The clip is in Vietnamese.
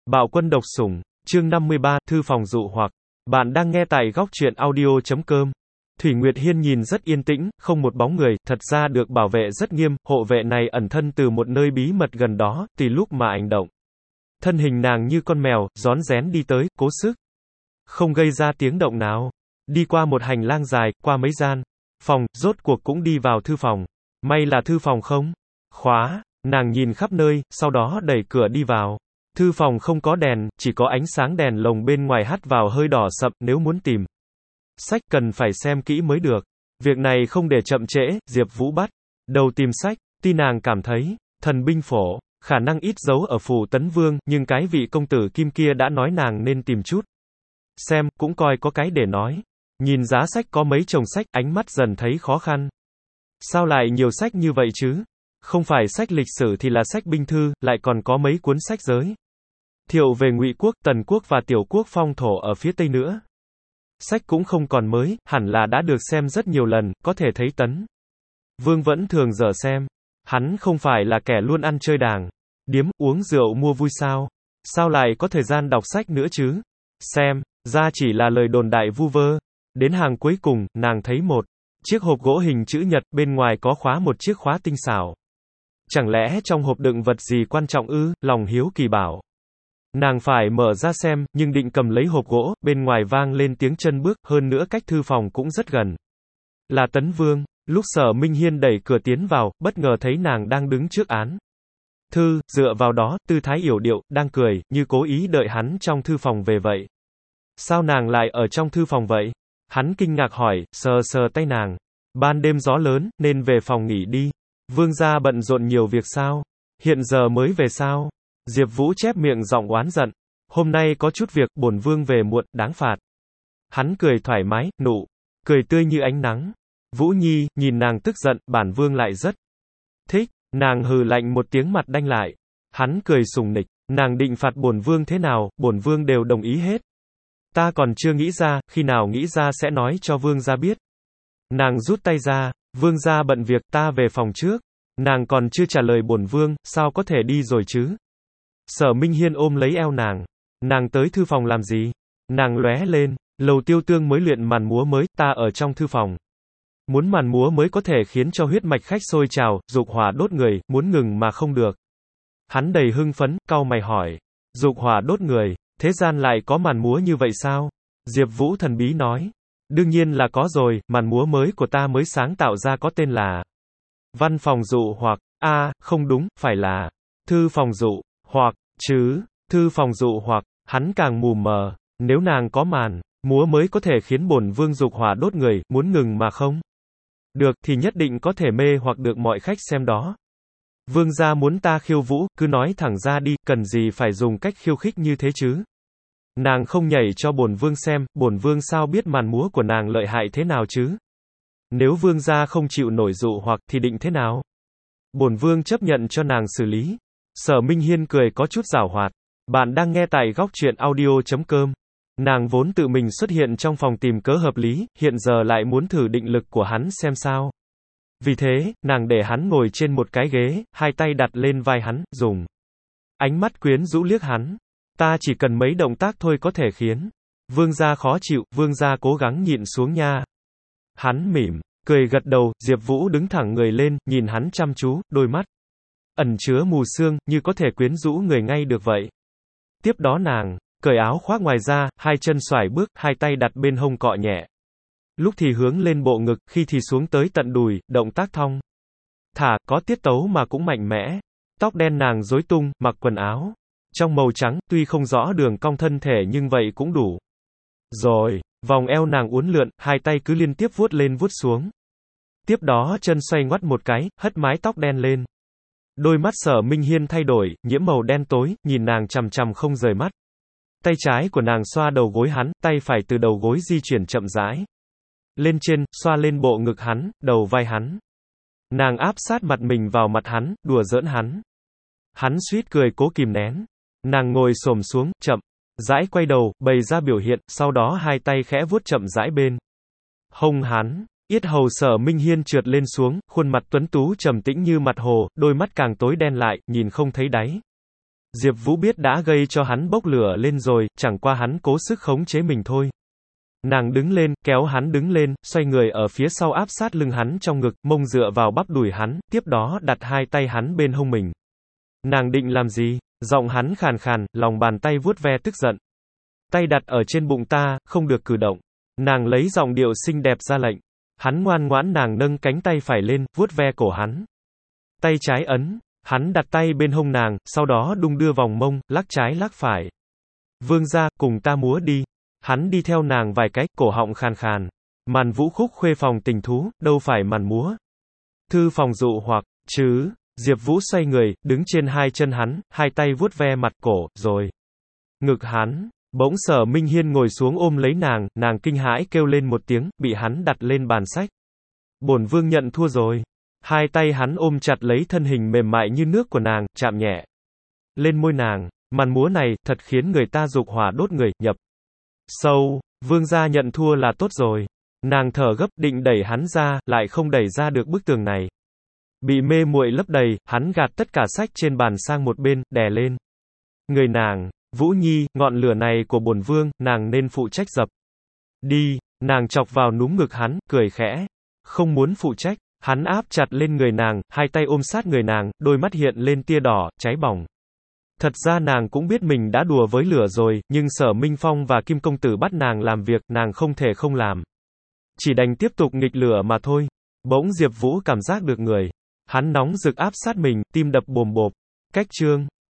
Bạo quân độc sủng, chương 53, thư phòng dụ hoặc. Bạn đang nghe tại góc truyện audio.com. Thủy Nguyệt Hiên nhìn rất yên tĩnh, không một bóng người, thật ra được bảo vệ rất nghiêm, hộ vệ này ẩn thân từ một nơi bí mật gần đó, tùy lúc mà hành động. Thân hình nàng như con mèo, rón rén đi tới, cố sức. Không gây ra tiếng động nào. Đi qua một hành lang dài, qua mấy gian phòng, rốt cuộc cũng đi vào thư phòng. May là thư phòng không khóa, nàng nhìn khắp nơi, sau đó đẩy cửa đi vào. Thư phòng không có đèn, chỉ có ánh sáng đèn lồng bên ngoài hắt vào hơi đỏ sậm, nếu muốn tìm sách cần phải xem kỹ mới được. Việc này không để chậm trễ, Diệp Vũ bắt đầu tìm sách, tuy nàng cảm thấy, thần binh phổ, khả năng ít giấu ở phủ Tấn Vương, nhưng cái vị công tử Kim kia đã nói nàng nên tìm chút. Xem, cũng coi có cái để nói. Nhìn giá sách có mấy chồng sách, ánh mắt dần thấy khó khăn. Sao lại nhiều sách như vậy chứ? Không phải sách lịch sử thì là sách binh thư, lại còn có mấy cuốn sách giới thiệu về Ngụy quốc, Tần quốc và Tiểu quốc phong thổ ở phía Tây nữa. Sách cũng không còn mới, hẳn là đã được xem rất nhiều lần, có thể thấy Tấn Vương vẫn thường dở xem. Hắn không phải là kẻ luôn ăn chơi đàng điếm, uống rượu mua vui sao? Sao lại có thời gian đọc sách nữa chứ? Xem ra chỉ là lời đồn đại vu vơ. Đến hàng cuối cùng, nàng thấy một chiếc hộp gỗ hình chữ nhật, bên ngoài có khóa một chiếc khóa tinh xảo. Chẳng lẽ trong hộp đựng vật gì quan trọng ư? Lòng hiếu kỳ bảo. Nàng phải mở ra xem, nhưng định cầm lấy hộp gỗ, bên ngoài vang lên tiếng chân bước, hơn nữa cách thư phòng cũng rất gần. Là Tấn Vương. Lúc Sở Minh Hiên đẩy cửa tiến vào, bất ngờ thấy nàng đang đứng trước án thư, dựa vào đó, tư thái yểu điệu, đang cười, như cố ý đợi hắn trong thư phòng về vậy. Sao nàng lại ở trong thư phòng vậy? Hắn kinh ngạc hỏi, sờ sờ tay nàng. Ban đêm gió lớn, nên về phòng nghỉ đi. Vương gia bận rộn nhiều việc sao? Hiện giờ mới về sao? Diệp Vũ chép miệng giọng oán giận. Hôm nay có chút việc, bổn vương về muộn, đáng phạt. Hắn cười thoải mái, nụ cười tươi như ánh nắng. Vũ Nhi, nhìn nàng tức giận, bản vương lại rất thích. Nàng hừ lạnh một tiếng, mặt đanh lại. Hắn cười sùng nịch, nàng định phạt bổn vương thế nào, bổn vương đều đồng ý hết. Ta còn chưa nghĩ ra, khi nào nghĩ ra sẽ nói cho vương gia biết. Nàng rút tay ra, vương gia bận việc, ta về phòng trước. Nàng còn chưa trả lời bổn vương, sao có thể đi rồi chứ? Sở Minh Hiên ôm lấy eo nàng. Nàng tới thư phòng làm gì? Nàng lóe lên, Lầu Tiêu Tương mới luyện màn múa mới, ta ở trong thư phòng. Muốn màn múa mới có thể khiến cho huyết mạch khách sôi trào, dục hỏa đốt người, muốn ngừng mà không được. Hắn đầy hưng phấn, cau mày hỏi. Dục hỏa đốt người, thế gian lại có màn múa như vậy sao? Diệp Vũ thần bí nói. Đương nhiên là có rồi, màn múa mới của ta mới sáng tạo ra có tên là Văn phòng dụ hoặc, không đúng, phải là thư phòng dụ hoặc, chứ, thư phòng dụ hoặc, hắn càng mù mờ, nếu nàng có màn múa mới có thể khiến bổn vương dục hỏa đốt người, muốn ngừng mà không được thì nhất định có thể mê hoặc được mọi khách xem đó. Vương gia muốn ta khiêu vũ, cứ nói thẳng ra đi, cần gì phải dùng cách khiêu khích như thế chứ? Nàng không nhảy cho bổn vương xem, bổn vương sao biết màn múa của nàng lợi hại thế nào chứ? Nếu vương gia không chịu nổi dụ hoặc thì định thế nào? Bổn vương chấp nhận cho nàng xử lý. Sở Minh Hiên cười có chút giảo hoạt. Bạn đang nghe tại góc truyện audio.com. Nàng vốn tự mình xuất hiện trong phòng tìm cớ hợp lý, hiện giờ lại muốn thử định lực của hắn xem sao. Vì thế, nàng để hắn ngồi trên một cái ghế, hai tay đặt lên vai hắn, dùng ánh mắt quyến rũ liếc hắn. Ta chỉ cần mấy động tác thôi có thể khiến vương gia khó chịu, vương gia cố gắng nhịn xuống nha. Hắn mỉm cười gật đầu, Diệp Vũ đứng thẳng người lên, nhìn hắn chăm chú, đôi mắt ẩn chứa mù sương, như có thể quyến rũ người ngay được vậy. Tiếp đó nàng cởi áo khoác ngoài ra, hai chân xoải bước, hai tay đặt bên hông cọ nhẹ. Lúc thì hướng lên bộ ngực, khi thì xuống tới tận đùi, động tác thong thả, có tiết tấu mà cũng mạnh mẽ. Tóc đen nàng rối tung, mặc quần áo trong màu trắng, tuy không rõ đường cong thân thể nhưng vậy cũng đủ rồi. Vòng eo nàng uốn lượn, hai tay cứ liên tiếp vuốt lên vuốt xuống. Tiếp đó chân xoay ngoắt một cái, hất mái tóc đen lên. Đôi mắt Sở Minh Hiên thay đổi, nhiễm màu đen tối, nhìn nàng chằm chằm không rời mắt. Tay trái của nàng xoa đầu gối hắn, tay phải từ đầu gối di chuyển chậm rãi lên trên, xoa lên bộ ngực hắn, đầu vai hắn. Nàng áp sát mặt mình vào mặt hắn, đùa giỡn hắn. Hắn suýt cười cố kìm nén. Nàng ngồi xổm xuống, chậm rãi quay đầu, bày ra biểu hiện, sau đó hai tay khẽ vuốt chậm rãi bên hông hắn. Yết hầu Sở Minh Hiên trượt lên xuống, khuôn mặt tuấn tú trầm tĩnh như mặt hồ, đôi mắt càng tối đen lại, nhìn không thấy đáy. Diệp Vũ biết đã gây cho hắn bốc lửa lên rồi, chẳng qua hắn cố sức khống chế mình thôi. Nàng đứng lên, kéo hắn đứng lên, xoay người ở phía sau áp sát lưng hắn trong ngực, mông dựa vào bắp đùi hắn, tiếp đó đặt hai tay hắn bên hông mình. Nàng định làm gì? Giọng hắn khàn khàn, lòng bàn tay vuốt ve tức giận. Tay đặt ở trên bụng ta, không được cử động. Nàng lấy giọng điệu xinh đẹp ra lệnh. Hắn ngoan ngoãn, nàng nâng cánh tay phải lên, vuốt ve cổ hắn. Tay trái ấn, hắn đặt tay bên hông nàng, sau đó đung đưa vòng mông, lắc trái lắc phải. Vương gia, cùng ta múa đi. Hắn đi theo nàng vài cái, cổ họng khàn khàn. Màn vũ khúc khuê phòng tình thú, đâu phải màn múa. Thư phòng dụ hoặc, chứ. Diệp Vũ xoay người, đứng trên hai chân hắn, hai tay vuốt ve mặt, cổ, rồi. Ngực hắn. Bỗng Sở Minh Hiên ngồi xuống ôm lấy nàng, nàng kinh hãi kêu lên một tiếng, bị hắn đặt lên bàn sách. Bổn vương nhận thua rồi. Hai tay hắn ôm chặt lấy thân hình mềm mại như nước của nàng, chạm nhẹ lên môi nàng. Màn múa này, thật khiến người ta dục hỏa đốt người, nhập sâu. Vương gia nhận thua là tốt rồi. Nàng thở gấp, định đẩy hắn ra, lại không đẩy ra được bức tường này. Bị mê muội lấp đầy, hắn gạt tất cả sách trên bàn sang một bên, đè lên người nàng. Vũ Nhi, ngọn lửa này của bổn vương, nàng nên phụ trách dập. Đi, nàng chọc vào núm ngực hắn, cười khẽ. Không muốn phụ trách, hắn áp chặt lên người nàng, hai tay ôm sát người nàng, đôi mắt hiện lên tia đỏ, cháy bỏng. Thật ra nàng cũng biết mình đã đùa với lửa rồi, nhưng Sở Minh Phong và Kim Công Tử bắt nàng làm việc, nàng không thể không làm. Chỉ đành tiếp tục nghịch lửa mà thôi. Bỗng Diệp Vũ cảm giác được người hắn nóng rực áp sát mình, tim đập bồm bộp. Cách chương